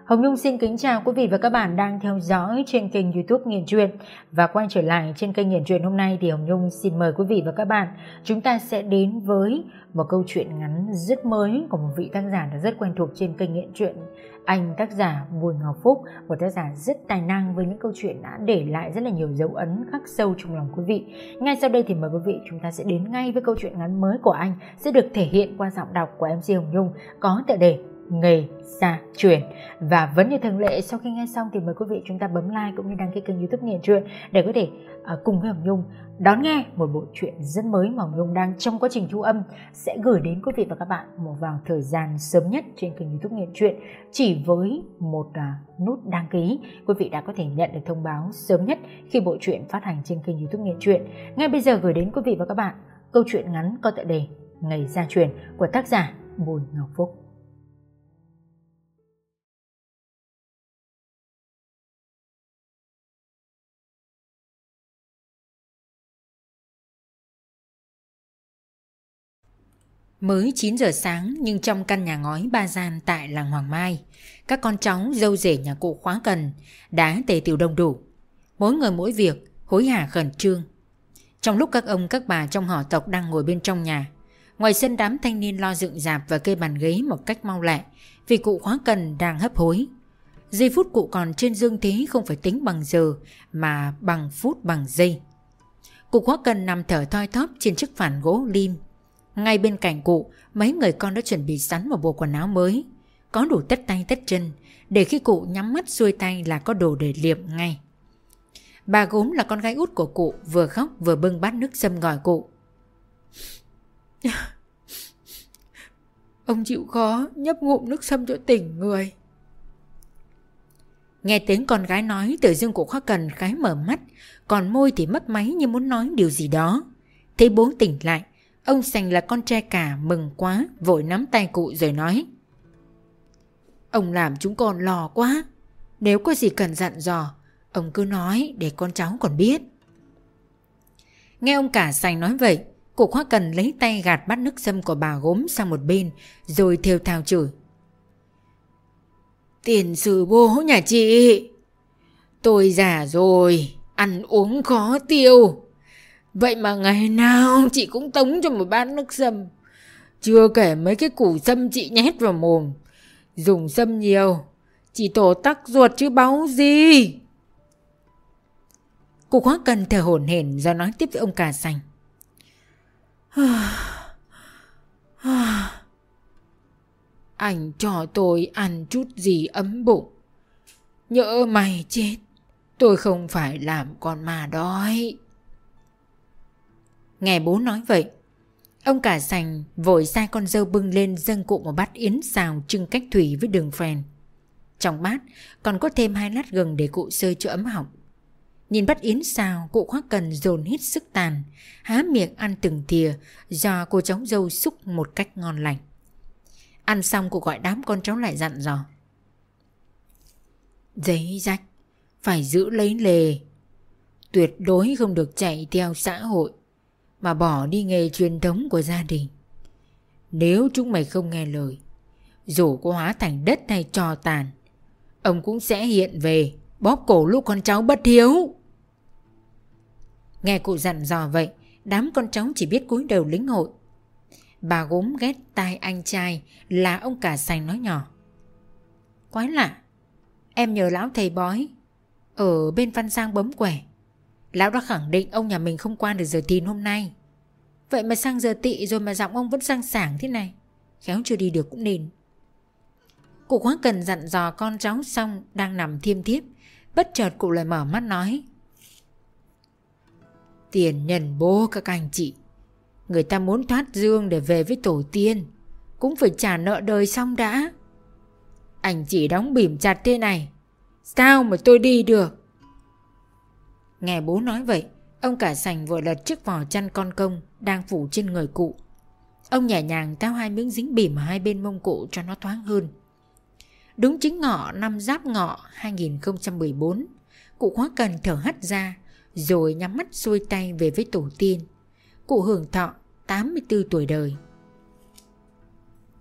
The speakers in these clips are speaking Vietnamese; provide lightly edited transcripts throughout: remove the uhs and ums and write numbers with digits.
Hồng Nhung xin kính chào quý vị và các bạn đang theo dõi trên kênh YouTube Nghiền Truyện. Và quay trở lại trên kênh Nghiền Truyện hôm nay thì Hồng Nhung xin mời quý vị và các bạn, chúng ta sẽ đến với một câu chuyện ngắn rất mới của một vị tác giả đã rất quen thuộc trên kênh Nghiền Truyện. Anh tác giả Bùi Ngọc Phúc, một tác giả rất tài năng với những câu chuyện đã để lại rất là nhiều dấu ấn khắc sâu trong lòng quý vị. Ngay sau đây thì mời quý vị chúng ta sẽ đến ngay với câu chuyện ngắn mới của anh, sẽ được thể hiện qua giọng đọc của MC Hồng Nhung có tựa đề Nghề Gia Truyền. Và vẫn như thường lệ, sau khi nghe xong thì mời quý vị chúng ta bấm like cũng như đăng ký kênh YouTube Nghiền Truyện để có thể cùng với Hồng Nhung đón nghe một bộ truyện rất mới mà Hồng Nhung đang trong quá trình thu âm sẽ gửi đến quý vị và các bạn một vào thời gian sớm nhất trên kênh YouTube Nghiền Truyện. Chỉ với một nút đăng ký, quý vị đã có thể nhận được thông báo sớm nhất khi bộ truyện phát hành trên kênh YouTube Nghiền Truyện. Ngay bây giờ gửi đến quý vị và các bạn câu chuyện ngắn có tựa đề Nghề Gia Truyền của tác giả Bùi Ngọc Phúc. Mới 9 giờ sáng nhưng trong căn nhà ngói ba gian tại làng Hoàng Mai, các con cháu dâu rể nhà cụ Khóa Cần đã tề tựu đông đủ, mỗi người mỗi việc, hối hả khẩn trương. Trong lúc các ông các bà trong họ tộc đang ngồi bên trong nhà, ngoài sân đám thanh niên lo dựng rạp và kê bàn ghế một cách mau lẹ vì cụ Khóa Cần đang hấp hối. Giây phút cụ còn trên dương thế không phải tính bằng giờ mà bằng phút bằng giây. Cụ Khóa Cần nằm thở thoi thóp trên chiếc phản gỗ lim. Ngay bên cạnh cụ, mấy người con đã chuẩn bị sẵn một bộ quần áo mới, có đủ tất tay tất chân, để khi cụ nhắm mắt xuôi tay là có đồ để liệm ngay. Bà Gốm là con gái út của cụ, vừa khóc vừa bưng bát nước sâm gọi cụ. Ông chịu khó nhấp ngụm nước sâm cho tỉnh người. Nghe tiếng con gái nói, tự dưng cụ Khóa Cần khái mở mắt, còn môi thì mấp máy như muốn nói điều gì đó. Thấy bố tỉnh lại, ông Sành là con trai cả mừng quá, vội nắm tay cụ rồi nói: Ông làm chúng con lo quá, nếu có gì cần dặn dò, ông cứ nói để con cháu còn biết. Nghe ông cả Sành nói vậy, cụ Khóa Cần lấy tay gạt bát nước sâm của bà Gốm sang một bên, rồi thều thào chửi: Tiền sư bố nhà chị, tôi già rồi, ăn uống khó tiêu, vậy mà ngày nào chị cũng tống cho một bát nước sâm. Chưa kể mấy cái củ sâm chị nhét vào mồm, dùng sâm nhiều, chỉ tổ tắc ruột chứ báu gì. Cụ Khóa Cần thở hổn hển rồi nói tiếp với ông cả Sành: Anh cho tôi ăn chút gì ấm bụng, nhỡ mày chết, tôi không phải làm con ma đói. Nghe bố nói vậy, ông cả Sành vội sai con dâu bưng lên dâng cụ một bát yến xào trưng cách thủy với đường phèn. Trong bát còn có thêm 2 lát gừng để cụ sơi cho ấm họng. Nhìn bát yến xào, cụ Khóa Cần dồn hết sức tàn, há miệng ăn từng thìa do cô cháu dâu xúc một cách ngon lành. Ăn xong cụ gọi đám con cháu lại dặn dò: Giấy rách phải giữ lấy lề, tuyệt đối không được chạy theo xã hội mà bỏ đi nghề truyền thống của gia đình. Nếu chúng mày không nghe lời, dù có hóa thành đất hay tro tàn, ông cũng sẽ hiện về bóp cổ lũ con cháu bất hiếu. Nghe cụ dặn dò vậy, đám con cháu chỉ biết cúi đầu lĩnh hội. Bà Gốm ghét tai anh trai là ông cả Sành nói nhỏ: Quái lạ, em nhờ lão thầy bói ở bên Văn Giang bấm quẻ, lão đã khẳng định ông nhà mình không qua được giờ thìn hôm nay. Vậy mà sang giờ tỵ rồi mà giọng ông vẫn sang sảng thế này, khéo chưa đi được cũng nên. Cụ Khóa Cần dặn dò con cháu xong đang nằm thiêm thiếp, bất chợt cụ lại mở mắt nói: Tiền nhân bố các anh chị, người ta muốn thoát dương để về với tổ tiên, cũng phải trả nợ đời xong đã. Anh chị đóng bỉm chặt thế này, sao mà tôi đi được? Nghe bố nói vậy, ông cả Sành vội lật chiếc vỏ chăn con công đang phủ trên người cụ. Ông nhẹ nhàng tháo 2 miếng dính bỉm ở 2 bên mông cụ cho nó thoáng hơn. Đúng chính ngọ năm Giáp Ngọ 2014, cụ Khóa Cần thở hắt ra rồi nhắm mắt xuôi tay về với tổ tiên. Cụ hưởng thọ 84 tuổi đời.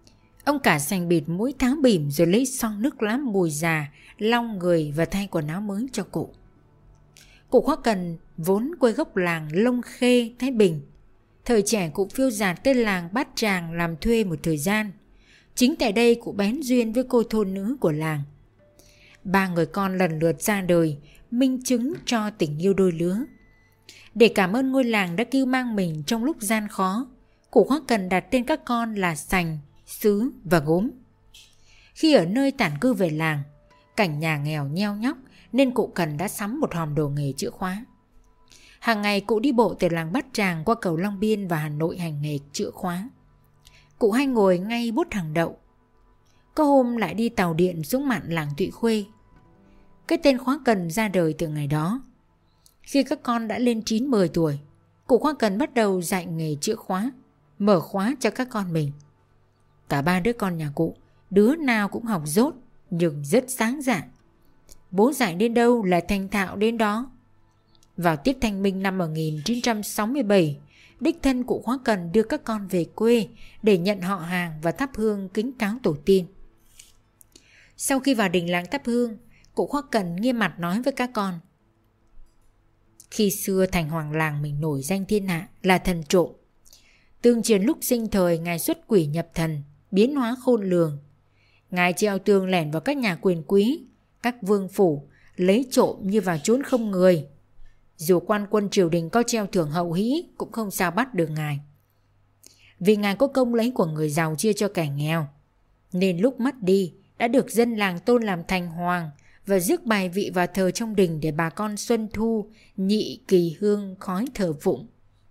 Ông cả sành bịt mũi tháo bỉm rồi lấy son nước lá mùi già lau người và thay quần áo mới cho cụ. Cụ Khoác Cần vốn quê gốc làng Lông Khê, Thái Bình. Thời trẻ cụ phiêu dạt tới làng Bát Tràng làm thuê một thời gian. Chính tại đây cụ bén duyên với cô thôn nữ của làng. 3 người con lần lượt ra đời, minh chứng cho tình yêu đôi lứa. Để cảm ơn ngôi làng đã cưu mang mình trong lúc gian khó, cụ Khoác Cần đặt tên các con là Sành, Sứ và Gốm. Khi ở nơi tản cư về làng, cảnh nhà nghèo nheo nhóc nên cụ Cần đã sắm một hòm đồ nghề chữa khóa. Hàng ngày cụ đi bộ từ làng Bát Tràng qua cầu Long Biên và Hà Nội hành nghề chữa khóa. Cụ hay ngồi ngay bút hàng đậu. Có hôm lại đi tàu điện xuống mạn làng Thụy Khuê. Cái tên Khoác Cần ra đời từ ngày đó. Khi các con đã lên 9-10 tuổi, cụ Khoác Cần bắt đầu dạy nghề chữa khóa, mở khóa cho các con mình. Cả 3 đứa con nhà cụ, đứa nào cũng học dốt nhưng rất sáng dạ. Bố dạy đến đâu là thành thạo đến đó. Vào tiết Thanh Minh năm 1967, đích thân cụ Khoác Cần đưa các con về quê để nhận họ hàng và thắp hương kính cáo tổ tiên. Sau khi vào đình làng thắp hương, cụ Khoác Cần nghiêm mặt nói với các con: khi xưa thành hoàng làng mình nổi danh thiên hạ là thần trộm. Tương truyền lúc sinh thời ngài xuất quỷ nhập thần, biến hóa khôn lường. Ngài treo tường lẻn vào các nhà quyền quý, các vương phủ, lấy trộm như vào chốn không người. Dù quan quân triều đình có treo thưởng hậu hĩ cũng không sao bắt được ngài. Vì ngài có công lấy của người giàu chia cho kẻ nghèo, nên lúc mất đi đã được dân làng tôn làm thành hoàng và rước bài vị vào thờ trong đình để bà con xuân thu nhị kỳ hương khói thờ phụng.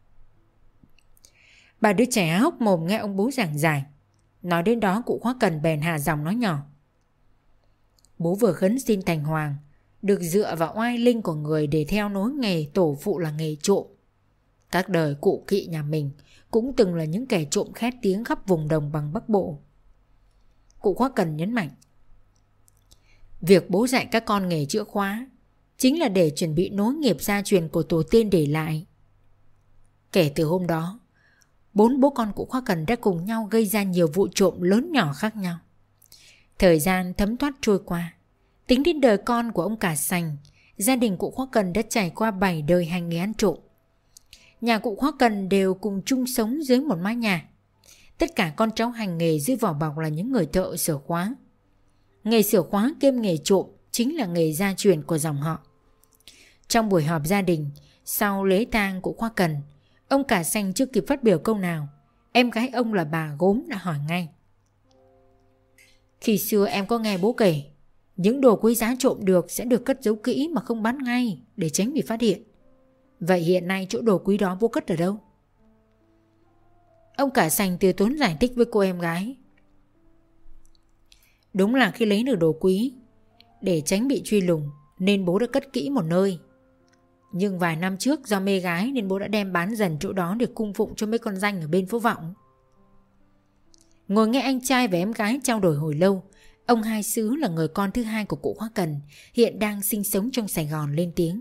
Bà đứa trẻ hốc mồm nghe ông bố giảng giải. Nói đến đó cụ Khoác Cần bèn hạ giọng nói nhỏ: bố vừa khấn xin thành hoàng, được dựa vào oai linh của người để theo nối nghề tổ phụ là nghề trộm. Các đời cụ kỵ nhà mình cũng từng là những kẻ trộm khét tiếng khắp vùng đồng bằng Bắc Bộ. Cụ Khoác Cần nhấn mạnh: việc bố dạy các con nghề chữa khóa chính là để chuẩn bị nối nghiệp gia truyền của tổ tiên để lại. Kể từ hôm đó, 4 bố con cụ Khoác Cần đã cùng nhau gây ra nhiều vụ trộm lớn nhỏ khác nhau. Thời gian thấm thoát trôi qua, tính đến đời con của ông cả Sành, gia đình cụ Khoác Cần đã trải qua 7 đời hành nghề ăn trộm. Nhà cụ Khoác Cần đều cùng chung sống dưới một mái nhà. Tất cả con cháu hành nghề dưới vỏ bọc là những người thợ sửa khóa. Nghề sửa khóa kiêm nghề trộm chính là nghề gia truyền của dòng họ. Trong buổi họp gia đình sau lễ tang cụ Khoác Cần, ông cả Sành chưa kịp phát biểu câu nào, em gái ông là bà Gốm đã hỏi ngay: khi xưa em có nghe bố kể, những đồ quý giá trộm được sẽ được cất giấu kỹ mà không bán ngay để tránh bị phát hiện. Vậy hiện nay chỗ đồ quý đó bố cất ở đâu? Ông cả Sành từ tốn giải thích với cô em gái: đúng là khi lấy được đồ quý, để tránh bị truy lùng nên bố đã cất kỹ một nơi. Nhưng vài năm trước do mê gái nên bố đã đem bán dần chỗ đó để cung phụng cho mấy con danh ở bên phố Vọng. Ngồi nghe anh trai và em gái trao đổi hồi lâu, ông Hai Sứ là người con thứ hai của cụ Khoác Cần, hiện đang sinh sống trong Sài Gòn lên tiếng: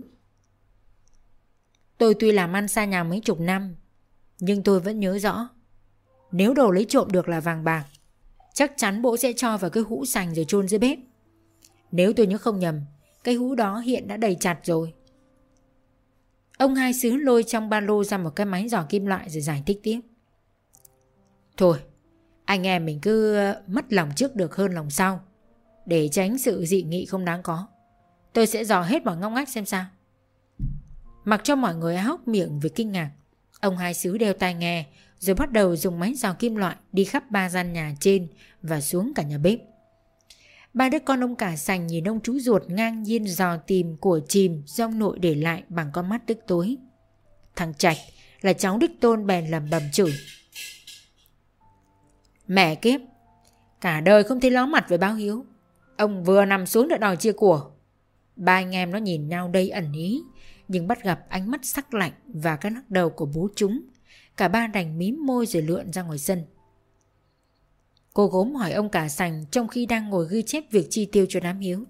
tôi tuy làm ăn xa nhà mấy chục năm, nhưng tôi vẫn nhớ rõ, nếu đồ lấy trộm được là vàng bạc, chắc chắn bố sẽ cho vào cái hũ sành rồi chôn dưới bếp. Nếu tôi nhớ không nhầm, cái hũ đó hiện đã đầy chặt rồi. Ông Hai Sứ lôi trong ba lô ra một cái máy dò kim loại rồi giải thích tiếp: thôi, anh em mình cứ mất lòng trước được hơn lòng sau, để tránh sự dị nghị không đáng có. Tôi sẽ dò hết mọi ngóc ngách xem sao. Mặc cho mọi người hốc miệng vì kinh ngạc, ông Hai Sứ đeo tai nghe rồi bắt đầu dùng máy dò kim loại đi khắp 3 gian nhà trên và xuống cả nhà bếp. 3 đứa con ông cả Sành nhìn ông chú ruột ngang nhiên dò tìm của chìm do ông nội để lại bằng con mắt tức tối. Thằng Trạch là cháu đích tôn bèn lẩm bẩm chửi: mẹ kiếp, cả đời không thấy ló mặt với báo hiếu, ông vừa nằm xuống đã đòi chia của. 3 anh em nó nhìn nhau đầy ẩn ý, nhưng bắt gặp ánh mắt sắc lạnh và cái lắc đầu của bố chúng, cả ba đành mím môi rồi lượn ra ngoài sân. Cô Gốm hỏi ông cả Sành trong khi đang ngồi ghi chép việc chi tiêu cho đám hiếu: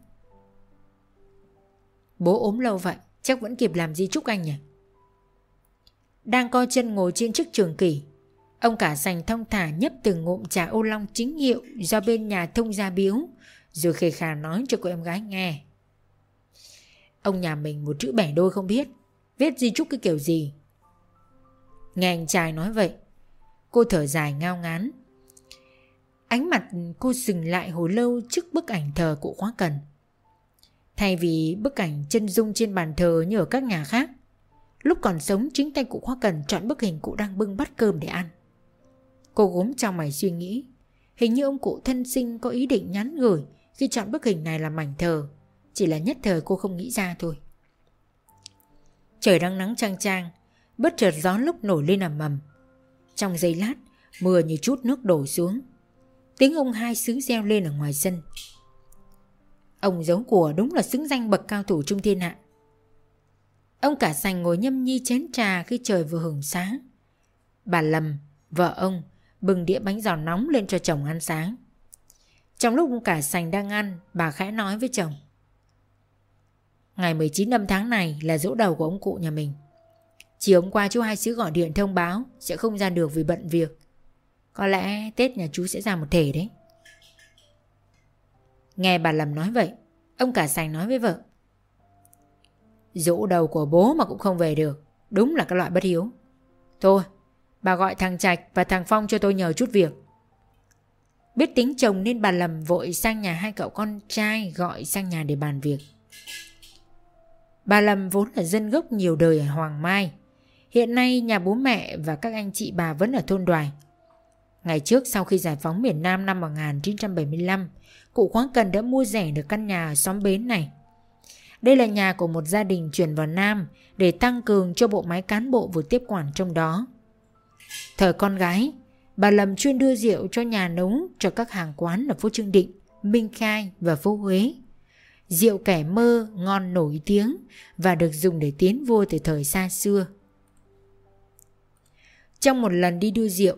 bố ốm lâu vậy, chắc vẫn kịp làm di chúc anh nhỉ? Đang co chân ngồi trên chiếc trường kỷ, Ông cả sành thong thả nhấp từng ngụm trà ô long chính hiệu do bên nhà thông gia biếu, rồi khề khà nói cho cô em gái nghe. Ông nhà mình một chữ bẻ đôi không biết, viết di chúc cái kiểu gì. Nghe anh trai nói vậy, cô thở dài ngao ngán. Ánh mặt cô dừng lại hồi lâu trước bức ảnh thờ cụ Khóa Cần. Thay vì bức ảnh chân dung trên bàn thờ như ở các nhà khác, lúc còn sống chính tay cụ Khóa Cần chọn bức hình cụ đang bưng bát cơm để ăn. Cô gốm trong mày suy nghĩ, hình như ông cụ thân sinh có ý định nhắn gửi khi chọn bức hình này làm ảnh thờ, chỉ là nhất thời cô không nghĩ ra thôi. Trời đang nắng chang chang, bất chợt gió lốc nổi lên ầm ầm. Trong giây lát, mưa như chút nước đổ xuống. Tiếng ông hai xứ reo lên ở ngoài sân. Ông giấu của đúng là xứng danh bậc cao thủ trung thiên hạ. Ông cả sành ngồi nhâm nhi chén trà khi trời vừa hửng sáng. Bà Lâm, vợ ông, bưng đĩa bánh giò nóng lên cho chồng ăn sáng. Trong lúc ông cả sành đang ăn, bà khẽ nói với chồng. Ngày 19 âm tháng này là giỗ đầu của ông cụ nhà mình. Chiều hôm qua chú hai xứ gọi điện thông báo sẽ không ra được vì bận việc. Có lẽ Tết nhà chú sẽ ra một thể đấy. Nghe bà Lâm nói vậy, ông cả sành nói với vợ. Giỗ đầu của bố mà cũng không về được, đúng là cái loại bất hiếu. Thôi, bà gọi thằng Trạch và thằng Phong cho tôi nhờ chút việc. Biết tính chồng nên bà Lâm vội sang nhà hai cậu con trai gọi sang nhà để bàn việc. Bà Lâm vốn là dân gốc nhiều đời ở Hoàng Mai. Hiện nay nhà bố mẹ và các anh chị bà vẫn ở thôn Đoài. Ngày trước sau khi giải phóng miền Nam năm 1975, cụ Khóa Cần đã mua rẻ được căn nhà ở xóm Bến này. Đây là nhà của một gia đình chuyển vào Nam để tăng cường cho bộ máy cán bộ vừa tiếp quản trong đó. Thời con gái, bà Lâm chuyên đưa rượu cho nhà nấu cho các hàng quán ở phố Trương Định, Minh Khai và phố Huế. Rượu Kẻ Mơ ngon nổi tiếng và được dùng để tiến vua từ thời xa xưa. Trong một lần đi đưa rượu,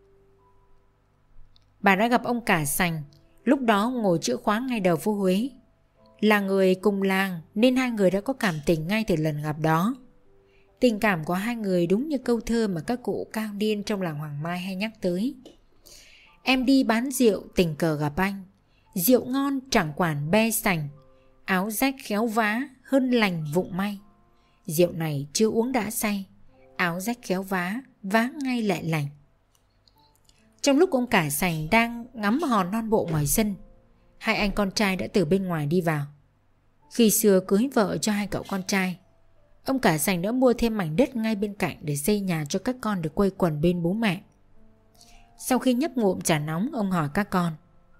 bà đã gặp ông cả sành, lúc đó ngồi chữa khóa ngay đầu phố Huế. Là người cùng làng nên hai người đã có cảm tình ngay từ lần gặp đó. Tình cảm của hai người đúng như câu thơ mà các cụ cao niên trong làng Hoàng Mai hay nhắc tới. Em đi bán rượu tình cờ gặp anh, rượu ngon chẳng quản be sành, áo rách khéo vá hơn lành vụng may. Rượu này chưa uống đã say, áo rách khéo vá, vá ngay lại lành. Trong lúc ông cả sành đang ngắm hòn non bộ ngoài sân, hai anh con trai đã từ bên ngoài đi vào. Khi xưa cưới vợ cho hai cậu con trai, ông cả sành đã mua thêm mảnh đất ngay bên cạnh để xây nhà cho các con được quây quần bên bố mẹ. Sau khi nhấp ngụm trà nóng, ông hỏi các con.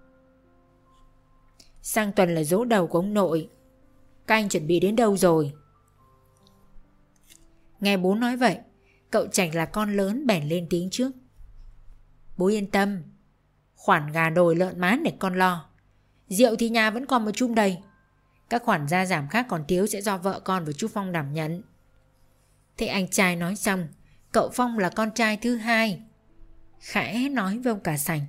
Sang tuần là giỗ đầu của ông nội, các anh chuẩn bị đến đâu rồi? Nghe bố nói vậy, cậu Trạch là con lớn bèn lên tiếng trước. Bố yên tâm, khoản gà đồi lợn mán để con lo. Rượu thì nhà vẫn còn một chung đầy. Các khoản gia giảm khác còn thiếu sẽ do vợ con và chú Phong đảm nhận. Thế anh trai nói xong, cậu Phong là con trai thứ hai, khẽ nói với ông cả sành.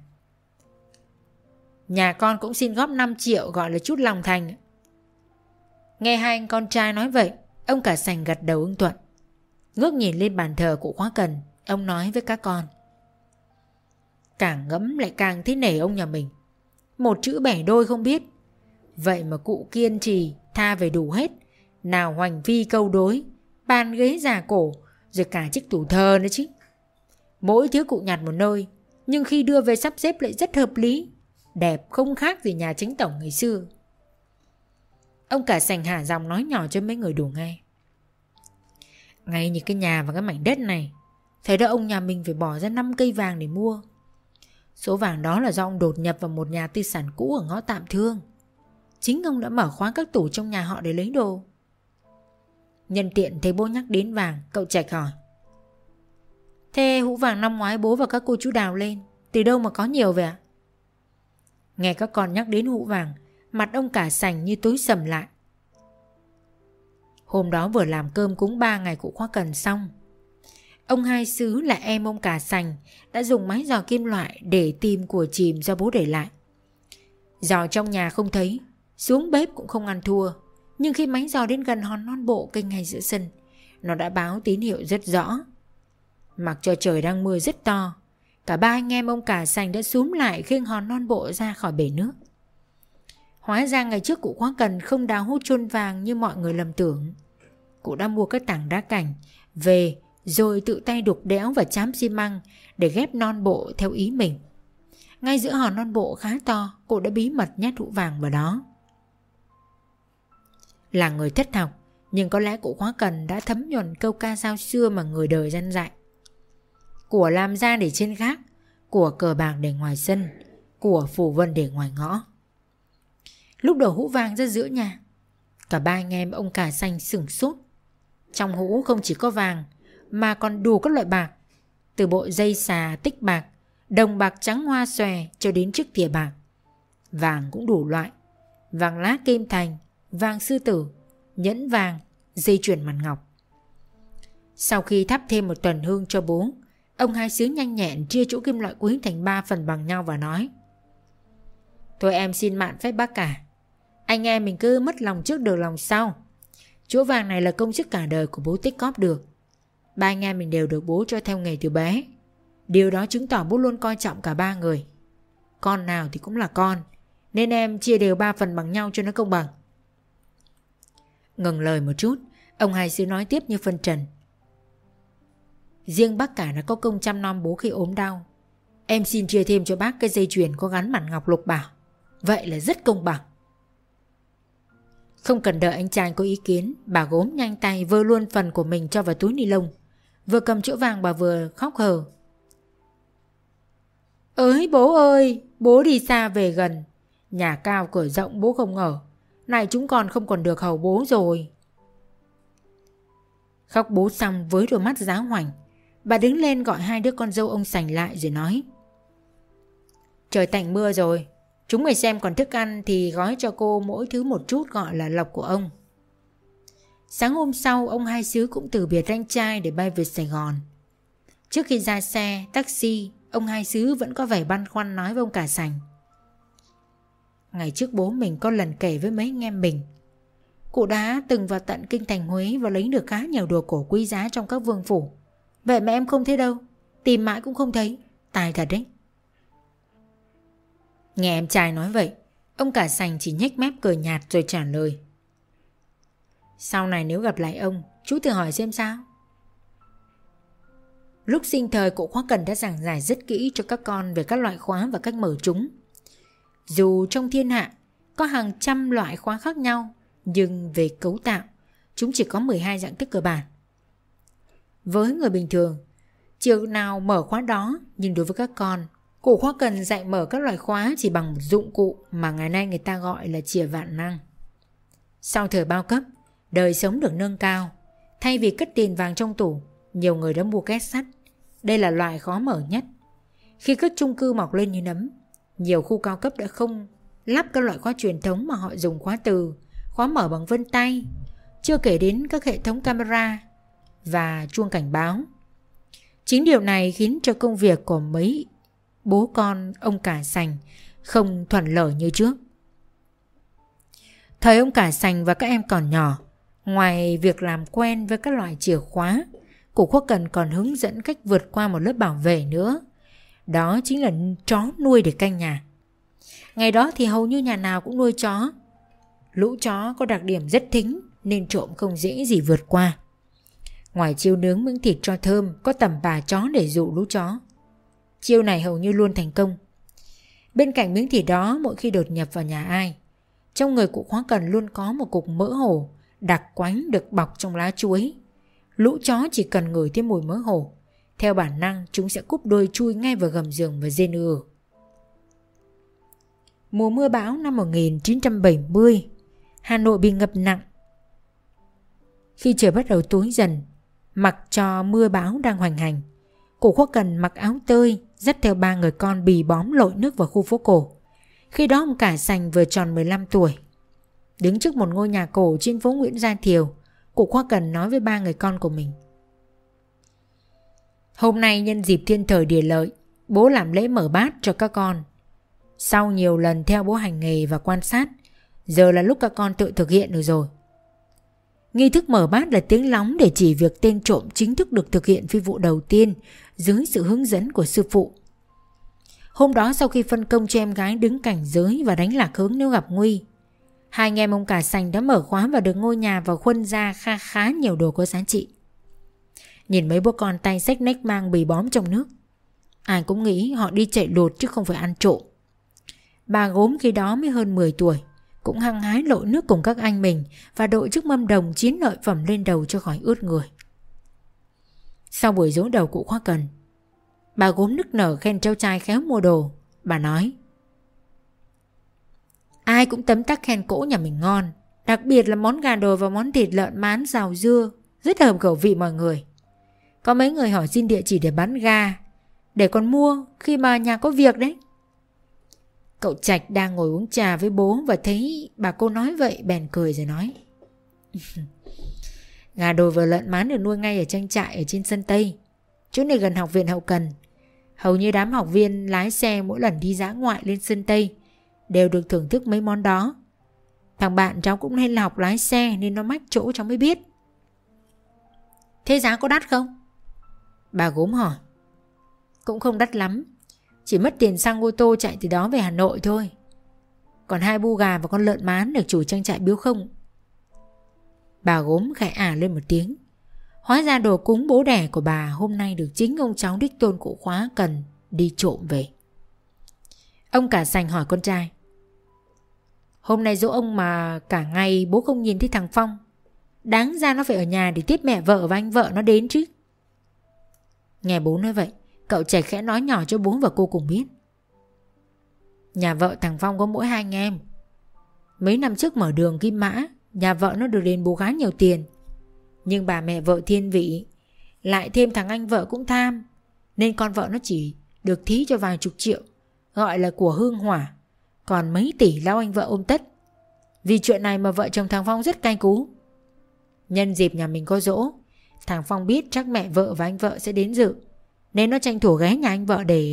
Nhà con cũng xin góp 5 triệu gọi là chút lòng thành. Nghe hai anh con trai nói vậy, ông cả sành gật đầu ưng thuận. Ngước nhìn lên bàn thờ cụ Khóa Cần, ông nói với các con. Càng ngẫm lại càng thấy nể ông nhà mình. Một chữ bẻ đôi không biết, vậy mà cụ kiên trì tha về đủ hết. Nào hoành phi câu đối, bàn ghế già cổ, rồi cả chiếc tủ thờ nữa chứ. Mỗi thứ cụ nhặt một nơi, nhưng khi đưa về sắp xếp lại rất hợp lý, đẹp không khác gì nhà chính tổng ngày xưa. Ông cả sành hả giọng nói nhỏ cho mấy người đủ nghe. Ngay như cái nhà và cái mảnh đất này, thấy đó ông nhà mình phải bỏ ra 5 cây vàng để mua. Số vàng đó là do ông đột nhập vào một nhà tư sản cũ ở ngõ Tạm Thương. Chính ông đã mở khóa các tủ trong nhà họ để lấy đồ. Nhân tiện thấy bố nhắc đến vàng, cậu Trạch hỏi. Thế hũ vàng năm ngoái bố và các cô chú đào lên, từ đâu mà có nhiều vậy ạ? Nghe các con nhắc đến hũ vàng, mặt ông cả sành như tối sầm lại. Hôm đó vừa làm cơm cúng 3 ngày cụ Khóa Cần xong, ông hai xứ là em ông cả sành đã dùng máy giò kim loại để tìm của chìm do bố để lại. Giò trong nhà không thấy, xuống bếp cũng không ăn thua, nhưng khi máy giò đến gần hòn non bộ cây ngay giữa sân, nó đã báo tín hiệu rất rõ. Mặc cho trời đang mưa rất to, Cả ba anh em ông cả sành đã xúm lại khiêng hòn non bộ ra khỏi bể nước. Hóa ra ngày trước cụ Khóa Cần không đào hố chôn vàng như mọi người lầm tưởng. Cụ đã mua các tảng đá cảnh về rồi tự tay đục đẽo và chám xi măng để ghép non bộ theo ý mình. Ngay giữa hòn non bộ khá to, cụ đã bí mật nhét hũ vàng vào đó. Là người thất học, nhưng có lẽ cụ Khóa Cần đã thấm nhuần câu ca dao xưa mà người đời dân dạy: của làm ra để trên gác, của cờ bạc để ngoài sân, của phù vân để ngoài ngõ. Lúc đổ hũ vàng ra giữa nhà, cả ba anh em ông cả sành sửng sốt. Trong hũ không chỉ có vàng mà còn đủ các loại bạc, từ bộ dây xà tích bạc, đồng bạc trắng hoa xòe cho đến chiếc thìa bạc. Vàng cũng đủ loại: vàng lá kim thành, vàng sư tử, nhẫn vàng, dây chuyền mặt ngọc. Sau khi thắp thêm một tuần hương cho bố, ông hai xứ nhanh nhẹn chia chỗ kim loại quý thành 3 phần bằng nhau và nói: thôi em xin mạn phép bác cả, anh em mình cứ mất lòng trước được lòng sau. Chỗ vàng này là công sức cả đời của bố tích cóp được. Ba anh em mình đều được bố cho theo nghề từ bé. Điều đó chứng tỏ bố luôn coi trọng cả ba người. Con nào thì cũng là con, nên em chia đều 3 phần bằng nhau cho nó công bằng. Ngừng lời một chút, ông hai xứ nói tiếp như phân trần: riêng bác cả đã có công chăm nom bố khi ốm đau. Em xin chia thêm cho bác cái dây chuyền có gắn mặt ngọc lục bảo. Vậy là rất công bằng. Không cần đợi anh trai có ý kiến, bà gốm nhanh tay vơ luôn phần của mình cho vào túi ni lông. Vừa cầm chỗ vàng bà vừa khóc hờ: ới bố ơi, bố đi xa về gần, nhà cao cửa rộng bố không ở, này chúng con không còn được hầu bố rồi. Khóc bố xong với đôi mắt giáo hoành, bà đứng lên gọi hai đứa con dâu ông sành lại rồi nói: trời tạnh mưa rồi, chúng mày xem còn thức ăn thì gói cho cô mỗi thứ một chút gọi là lộc của ông. Sáng hôm sau, ông hai xứ cũng từ biệt anh trai để bay về Sài Gòn. Trước khi ra xe taxi, ông hai xứ vẫn có vẻ băn khoăn nói với ông cả sành: ngày trước bố mình có lần kể với mấy anh em mình, cụ đã từng vào tận kinh thành Huế và lấy được khá nhiều đồ cổ quý giá trong các vương phủ. Vậy mà em không thấy đâu, tìm mãi cũng không thấy, tài thật đấy. Nghe em trai nói vậy, ông cả sành chỉ nhếch mép cười nhạt rồi trả lời: sau này nếu gặp lại ông, chú thử hỏi xem sao. Lúc sinh thời, cụ Khóa Cần đã giảng giải rất kỹ cho các con về các loại khóa và cách mở chúng. Dù trong thiên hạ có hàng trăm loại khóa khác nhau, nhưng về cấu tạo, chúng chỉ có 12 dạng thức cơ bản. Với người bình thường, chiều nào mở khóa đó, nhưng đối với các con, cụ Khóa Cần dạy mở các loại khóa chỉ bằng một dụng cụ mà ngày nay người ta gọi là chìa vạn năng. Sau thời bao cấp, đời sống được nâng cao. Thay vì cất tiền vàng trong tủ, nhiều người đã mua két sắt. Đây là loại khó mở nhất. Khi các chung cư mọc lên như nấm, nhiều khu cao cấp đã không lắp các loại khóa truyền thống mà họ dùng khóa từ, khóa mở bằng vân tay, chưa kể đến các hệ thống camera và chuông cảnh báo. Chính điều này khiến cho công việc của mấy bố con ông cả sành không thuận lợi như trước. Thời ông cả sành và các em còn nhỏ, ngoài việc làm quen với các loại chìa khóa, cụ Khóa Cần còn hướng dẫn cách vượt qua một lớp bảo vệ nữa. Đó chính là chó nuôi để canh nhà. Ngày đó thì hầu như nhà nào cũng nuôi chó. Lũ chó có đặc điểm rất thính nên trộm không dễ gì vượt qua. Ngoài chiêu nướng miếng thịt cho thơm, có tầm bà chó để dụ lũ chó. Chiêu này hầu như luôn thành công. Bên cạnh miếng thịt đó, mỗi khi đột nhập vào nhà ai, trong người cụ Khóa Cần luôn có một cục mỡ hổ đặc quánh được bọc trong lá chuối. Lũ chó chỉ cần ngửi thấy mùi mỡ hổ, theo bản năng chúng sẽ cúp đuôi chui ngay vào gầm giường và rên ư. Mùa mưa bão năm 1970, Hà Nội bị ngập nặng. Khi trời bắt đầu tối dần, mặc cho mưa bão đang hoành hành, cụ Khóa Cần mặc áo tơi dắt theo 3 người con bì bóm lội nước vào khu phố cổ. Khi đó ông cả sành vừa tròn 15 tuổi. Đứng trước một ngôi nhà cổ trên phố Nguyễn Gia Thiều, cụ Khóa Cần nói với 3 người con của mình: hôm nay nhân dịp thiên thời địa lợi, bố làm lễ mở bát cho các con. Sau nhiều lần theo bố hành nghề và quan sát, giờ là lúc các con tự thực hiện được rồi. Nghi thức mở bát là tiếng lóng để chỉ việc tên trộm chính thức được thực hiện phi vụ đầu tiên dưới sự hướng dẫn của sư phụ. Hôm đó sau khi phân công cho em gái đứng cảnh giới và đánh lạc hướng nếu gặp nguy, hai anh em ông cả sành đã mở khóa và được ngôi nhà và khuân ra khá nhiều đồ có giá trị. Nhìn mấy bố con tay xách nách mang bì bóm trong nước, ai cũng nghĩ họ đi chạy lụt chứ không phải ăn trộm. Bà Gốm khi đó mới hơn 10 tuổi, cũng hăng hái lội nước cùng các anh mình và đội chiếc mâm đồng chiến lợi phẩm lên đầu cho khỏi ướt người. Sau buổi dỗ đầu cụ Khóa Cần, bà Gốm nức nở khen cháu trai khéo mua đồ. Bà nói: ai cũng tấm tắc khen cỗ nhà mình ngon, đặc biệt là món gà đồi và món thịt lợn mán xào dưa rất hợp khẩu vị mọi người. Có mấy người hỏi xin địa chỉ để bán gà, để con mua khi mà nhà có việc đấy. Cậu Trạch đang ngồi uống trà với bố và thấy bà cô nói vậy bèn cười rồi nói: gà đồi và lợn mán được nuôi ngay ở trang trại ở trên sân Tây. Chỗ này gần học viện hậu cần. Hầu như đám học viên lái xe mỗi lần đi dã ngoại lên sân Tây đều được thưởng thức mấy món đó. Thằng bạn cháu cũng nên là học lái xe nên nó mách chỗ cháu mới biết. Thế giá có đắt không? Bà Gốm hỏi. Cũng không đắt lắm, chỉ mất tiền xăng ô tô chạy từ đó về Hà Nội thôi. Còn 2 bu gà và con lợn mán được chủ trang trại biếu không. Bà Gốm khẽ ả lên một tiếng. Hóa ra đồ cúng bố đẻ của bà hôm nay được chính ông cháu đích tôn cụ Khóa Cần đi trộm về. Ông cả sành hỏi con trai: hôm nay dỗ ông mà cả ngày bố không nhìn thấy thằng Phong, đáng ra nó phải ở nhà để tiếp mẹ vợ và anh vợ nó đến chứ. Nghe bố nói vậy, cậu trẻ khẽ nói nhỏ cho bố và cô cùng biết. Nhà vợ thằng Phong có mỗi 2 anh em. Mấy năm trước mở đường Kim Mã, nhà vợ nó được đền bù khá nhiều tiền. Nhưng bà mẹ vợ thiên vị, lại thêm thằng anh vợ cũng tham, nên con vợ nó chỉ được thí cho vài chục triệu, gọi là của hương hỏa. Còn mấy tỷ lao anh vợ ôm tất. Vì chuyện này mà vợ chồng thằng Phong rất cay cú. Nhân dịp nhà mình có giỗ, thằng Phong biết chắc mẹ vợ và anh vợ sẽ đến dự, nên nó tranh thủ ghé nhà anh vợ để...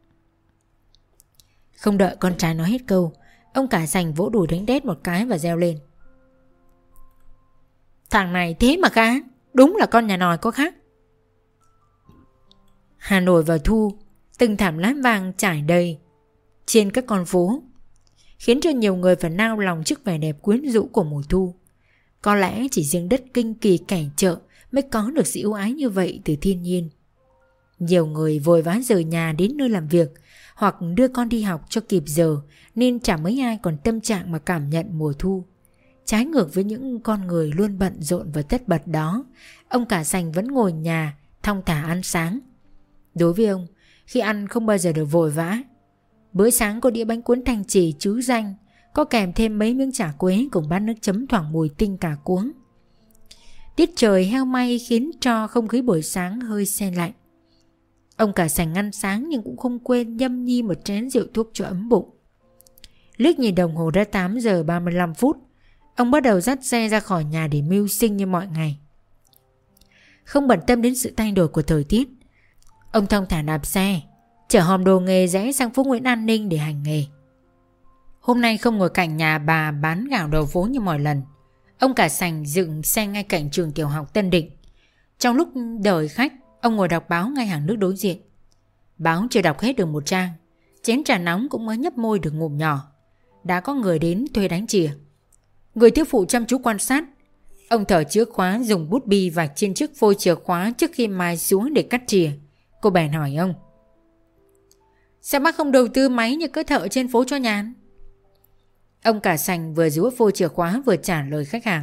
Không đợi con trai nói hết câu, ông cả sành vỗ đùi đánh đét một cái và reo lên: thằng này thế mà khá, đúng là con nhà nòi có khác. Hà Nội vào thu, từng thảm lá vàng trải đầy trên các con phố, khiến cho nhiều người phải nao lòng trước vẻ đẹp quyến rũ của mùa thu. Có lẽ chỉ riêng đất Kinh Kỳ Cảnh Chợ mới có được sự ưu ái như vậy từ thiên nhiên. Nhiều người vội vã rời nhà đến nơi làm việc hoặc đưa con đi học cho kịp giờ, nên chẳng mấy ai còn tâm trạng mà cảm nhận mùa thu. Trái ngược với những con người luôn bận rộn và tất bật đó, ông cả sành vẫn ngồi nhà thong thả ăn sáng. Đối với ông, khi ăn không bao giờ được vội vã. Bữa sáng có đĩa bánh cuốn thanh trì trứ danh, có kèm thêm mấy miếng chả quế cùng bát nước chấm thoảng mùi tinh cà cuống. Tiết trời heo may khiến cho không khí buổi sáng hơi se lạnh. Ông cả sành ăn sáng nhưng cũng không quên nhâm nhi một chén rượu thuốc cho ấm bụng. Liếc nhìn đồng hồ đã 8 giờ 35 phút, ông bắt đầu dắt xe ra khỏi nhà để mưu sinh như mọi ngày. Không bận tâm đến sự thay đổi của thời tiết, ông thong thả đạp xe, chở hòm đồ nghề rẽ sang phố Nguyễn An Ninh để hành nghề. Hôm nay không ngồi cạnh nhà bà bán gạo đầu phố như mọi lần. Ông cả sành dựng xe ngay cạnh trường tiểu học Tân Định. Trong lúc đợi khách, ông ngồi đọc báo ngay hàng nước đối diện. Báo chưa đọc hết được một trang, chén trà nóng cũng mới nhấp môi được ngụm nhỏ, đã có người đến thuê đánh chìa. Người thiếu phụ chăm chú quan sát. Ông thở chữa khóa dùng bút bi vạch trên chiếc phôi chìa khóa trước khi mài xuống để cắt chìa. Cô bèn hỏi ông: sao bác không đầu tư máy như cái thợ trên phố cho nhàn? Ông cả sành vừa giũa phôi chìa khóa vừa trả lời khách hàng: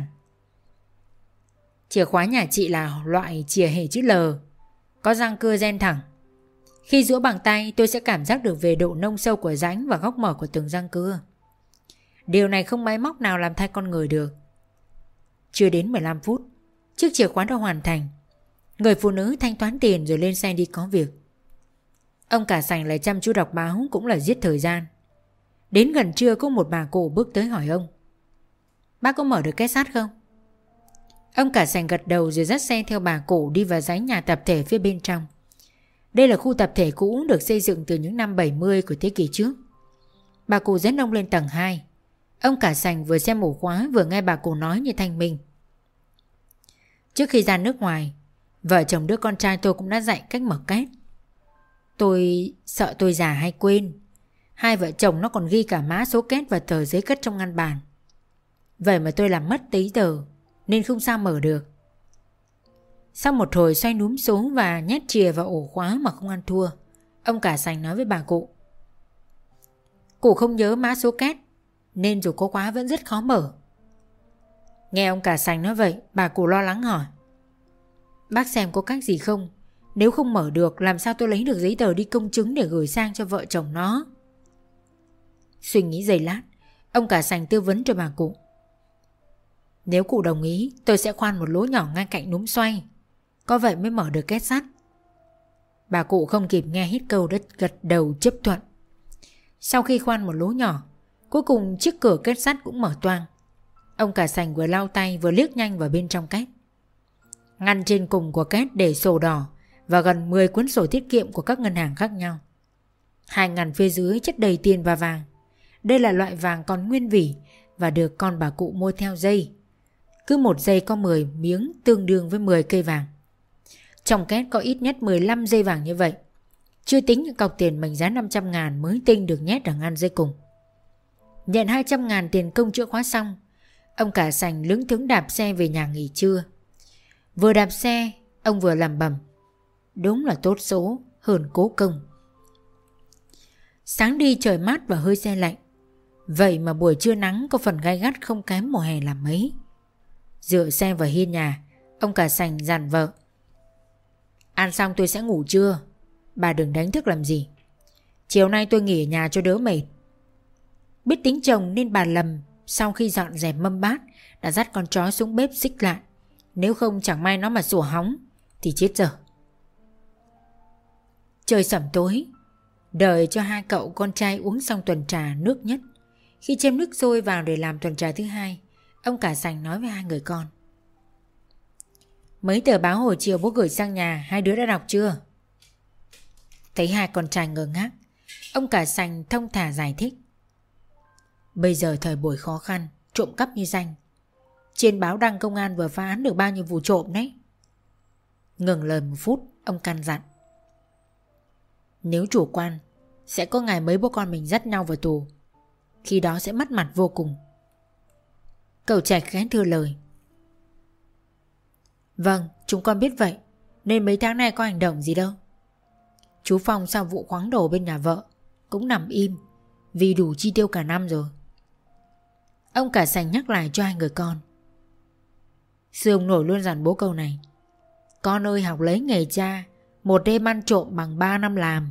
chìa khóa nhà chị là loại chìa hệ chữ L, có răng cưa ren thẳng. Khi giũa bằng tay tôi sẽ cảm giác được về độ nông sâu của rãnh và góc mở của từng răng cưa. Điều này không máy móc nào làm thay con người được. Chưa đến 15 phút, chiếc chìa khóa đã hoàn thành. Người phụ nữ thanh toán tiền rồi lên xe đi có việc. Ông cả sành lại chăm chú đọc báo, cũng là giết thời gian. Đến gần trưa có một bà cụ bước tới hỏi ông: bác có mở được két sắt không? Ông cả sành gật đầu rồi dắt xe theo bà cụ đi vào dãy nhà tập thể phía bên trong. Đây là khu tập thể cũ được xây dựng từ những năm 70 của thế kỷ trước. Bà cụ dẫn ông lên tầng 2. Ông cả sành vừa xem ổ khóa vừa nghe bà cụ nói như thanh minh: trước khi ra nước ngoài, vợ chồng đứa con trai tôi cũng đã dạy cách mở két. Tôi sợ tôi già hay quên. Hai vợ chồng nó còn ghi cả mã số két và tờ giấy cất trong ngăn bàn. Vậy mà tôi làm mất giấy tờ nên không sao mở được. Sau một hồi xoay núm số và nhét chìa vào ổ khóa mà không ăn thua, ông cả sành nói với bà cụ. Cụ không nhớ mã số két nên dù có khóa vẫn rất khó mở. Nghe ông cả sành nói vậy, bà cụ lo lắng hỏi. Bác xem có cách gì không? Nếu không mở được làm sao tôi lấy được giấy tờ đi công chứng để gửi sang cho vợ chồng nó? Suy nghĩ giây lát, ông cả sành tư vấn cho bà cụ. Nếu cụ đồng ý, tôi sẽ khoan một lỗ nhỏ ngay cạnh núm xoay. Có vậy mới mở được két sắt. Bà cụ không kịp nghe hết câu đất gật đầu chấp thuận. Sau khi khoan một lỗ nhỏ, cuối cùng chiếc cửa két sắt cũng mở toang. Ông cả sành vừa lau tay vừa liếc nhanh vào bên trong két. Ngăn trên cùng của két để sổ đỏ và gần 10 cuốn sổ tiết kiệm của các ngân hàng khác nhau. 2 ngăn phía dưới chất đầy tiền và vàng. Đây là loại vàng còn nguyên vỉ và được con bà cụ mua theo dây. Cứ một dây có 10 miếng tương đương với 10 cây vàng. Trong két có ít nhất 15 dây vàng như vậy. Chưa tính những cọc tiền mệnh giá 500.000 mới tinh được nhét ở ngăn dây cùng. Nhận 200.000 tiền công chữa khóa xong, ông cả sành lững thững đạp xe về nhà nghỉ trưa. Vừa đạp xe, ông vừa lẩm bẩm. Đúng là tốt số hơn cố công. Sáng đi trời mát và hơi se lạnh. Vậy mà buổi trưa nắng có phần gai gắt không kém mùa hè là mấy. Dựa xe vào hiên nhà, ông cả sành dặn vợ. Ăn xong tôi sẽ ngủ trưa. Bà đừng đánh thức làm gì. Chiều nay tôi nghỉ ở nhà cho đỡ mệt. Biết tính chồng nên bà Lâm sau khi dọn dẹp mâm bát đã dắt con chó xuống bếp xích lại. Nếu không chẳng may nó mà sủa hóng thì chết dở. Trời sẩm tối, đợi cho hai cậu con trai uống xong tuần trà nước nhất. Khi chêm nước sôi vào để làm tuần trà thứ hai, ông cả sành nói với hai người con. Mấy tờ báo hồi chiều bố gửi sang nhà, hai đứa đã đọc chưa? Thấy hai con trai ngơ ngác, ông cả sành thông thả giải thích. Bây giờ thời buổi khó khăn, trộm cắp như danh. Trên báo đăng công an vừa phá án được bao nhiêu vụ trộm đấy. Ngừng lời một phút, ông căn dặn. Nếu chủ quan, sẽ có ngày mấy bố con mình dắt nhau vào tù. Khi đó sẽ mất mặt vô cùng. Cậu Trạch khẽ thưa lời. Vâng, chúng con biết vậy. Nên mấy tháng nay có hành động gì đâu. Chú Phong sau vụ khoáng đồ bên nhà vợ cũng nằm im vì đủ chi tiêu cả năm rồi. Ông cả sành nhắc lại cho hai người con. Sư ông nội luôn dặn bố câu này. Con ơi, học lấy nghề cha, một đêm ăn trộm bằng 3 năm làm.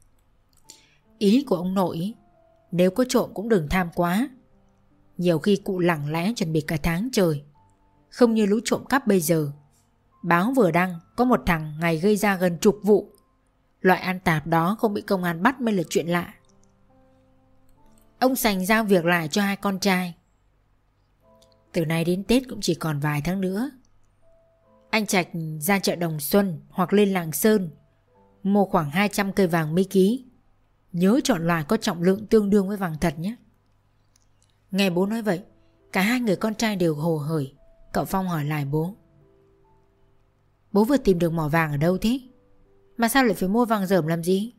Ý của ông nội, nếu có trộm cũng đừng tham quá. Nhiều khi cụ lặng lẽ chuẩn bị cả tháng trời. Không như lũ trộm cắp bây giờ. Báo vừa đăng có một thằng ngày gây ra gần chục vụ. Loại ăn tạp đó không bị công an bắt mới là chuyện lạ. Ông sành giao việc lại cho hai con trai. Từ nay đến Tết cũng chỉ còn vài tháng nữa. Anh Trạch ra chợ Đồng Xuân hoặc lên Lạng Sơn mua khoảng 200 cây vàng mấy ký. Nhớ chọn loại có trọng lượng tương đương với vàng thật nhé. Nghe bố nói vậy, cả hai người con trai đều hồ hởi. Cậu Phong hỏi lại bố. Bố vừa tìm được mỏ vàng ở đâu thế? Mà sao lại phải mua vàng rởm làm gì?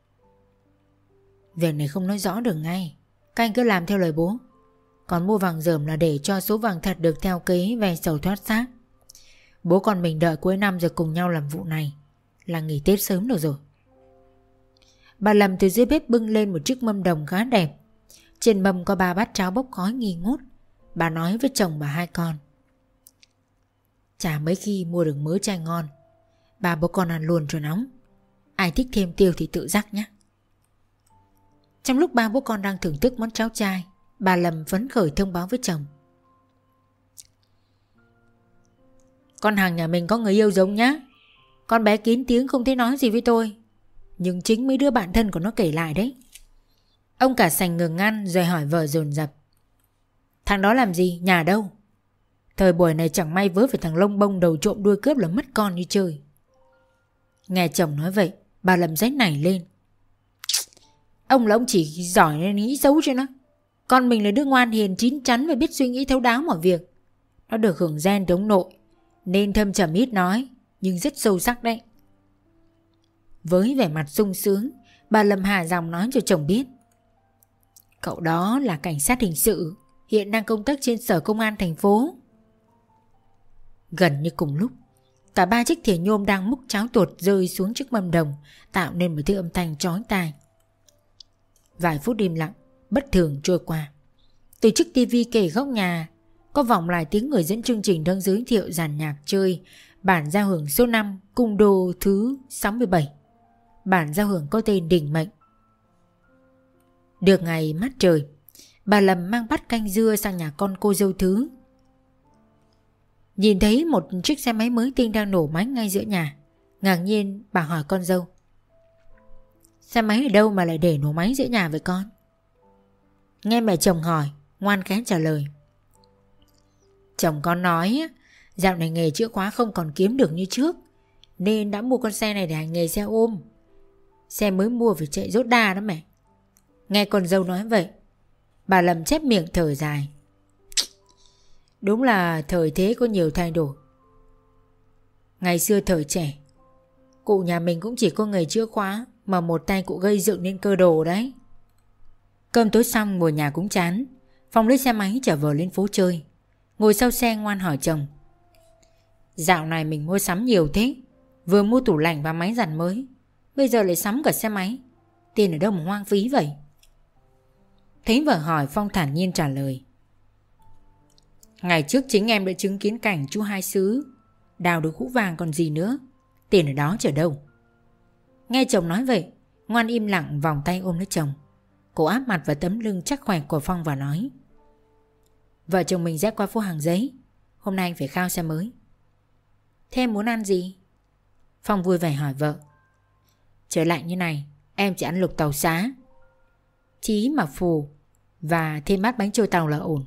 Việc này không nói rõ được ngay. Các anh cứ làm theo lời bố. Còn mua vàng rởm là để cho số vàng thật được theo kế về sầu thoát xác. Bố con mình đợi cuối năm rồi cùng nhau làm vụ này là nghỉ Tết sớm được rồi. Bà Lâm từ dưới bếp bưng lên một chiếc mâm đồng khá đẹp. Trên mâm có 3 bát cháo bốc khói nghi ngút. Bà nói với chồng và hai con. Chả mấy khi mua được mớ chai ngon. Ba bố con ăn luôn cho nóng. Ai thích thêm tiêu thì tự rắc nhé. Trong lúc ba bố con đang thưởng thức món cháo chai, bà Lâm phấn khởi thông báo với chồng. Con hàng nhà mình có người yêu giống nhá. Con bé kín tiếng không thấy nói gì với tôi, nhưng chính mấy đứa bạn thân của nó kể lại đấy. Ông cả sành ngừng ăn rồi hỏi vợ dồn dập. Thằng đó làm gì? Nhà đâu? Thời buổi này chẳng may vớ phải thằng lông bông đầu trộm đuôi cướp là mất con như chơi. Nghe chồng nói vậy, bà Lâm rét nảy lên. Ông là ông chỉ giỏi nên nghĩ xấu cho nó. Con mình là đứa ngoan hiền chín chắn và biết suy nghĩ thấu đáo mọi việc. Nó được hưởng gen từ ông nội nên thâm trầm ít nói, nhưng rất sâu sắc đấy. Với vẻ mặt sung sướng, bà Lâm hạ giọng nói cho chồng biết. Cậu đó là cảnh sát hình sự, hiện đang công tác trên sở công an thành phố. Gần như cùng lúc, cả ba chiếc thìa nhôm đang múc cháo tuột rơi xuống chiếc mâm đồng, tạo nên một thứ âm thanh chói tai. Vài phút im lặng bất thường trôi qua. Từ chiếc tivi kề góc nhà có vọng lại tiếng người dẫn chương trình đang giới thiệu dàn nhạc chơi bản giao hưởng số 5 cung đô thứ 67. Bản giao hưởng có tên Đỉnh Mệnh. Được ngày mát trời, bà Lâm mang bát canh dưa sang nhà con cô dâu Thứ. Nhìn thấy một chiếc xe máy mới tinh đang nổ máy ngay giữa nhà, ngạc nhiên bà hỏi con dâu. Xe máy ở đâu mà lại để nổ máy giữa nhà với con? Nghe mẹ chồng hỏi, ngoan khẽ trả lời. Chồng con nói dạo này nghề chữa khóa không còn kiếm được như trước, nên đã mua con xe này để hành nghề xe ôm. Xe mới mua phải chạy rốt đa đó mẹ. Nghe con dâu nói vậy, bà Lâm chép miệng thở dài. Đúng là thời thế có nhiều thay đổi. Ngày xưa thời trẻ, cụ nhà mình cũng chỉ có nghề chữa khóa, mà một tay cụ gây dựng nên cơ đồ đấy. Cơm tối xong ngồi nhà cũng chán, Phong lấy xe máy chở vợ lên phố chơi. Ngồi sau xe ngoan hỏi chồng. Dạo này mình mua sắm nhiều thế, vừa mua tủ lạnh và máy giặt mới, bây giờ lại sắm cả xe máy. Tiền ở đâu mà hoang phí vậy? Thấy vợ hỏi, Phong thản nhiên trả lời. Ngày trước chính em đã chứng kiến cảnh chú hai xứ đào được hũ vàng còn gì nữa. Tiền ở đó chở đâu? Nghe chồng nói vậy, ngoan im lặng vòng tay ôm lấy chồng. Cô áp mặt vào tấm lưng chắc khỏe của Phong và nói. Vợ chồng mình rẽ qua phố Hàng Giấy, hôm nay anh phải khao xe mới. Thế em muốn ăn gì? Phong vui vẻ hỏi vợ. Trời lạnh như này, em chỉ ăn lục tàu xá, chí mà phù và thêm bát bánh trôi tàu là ổn.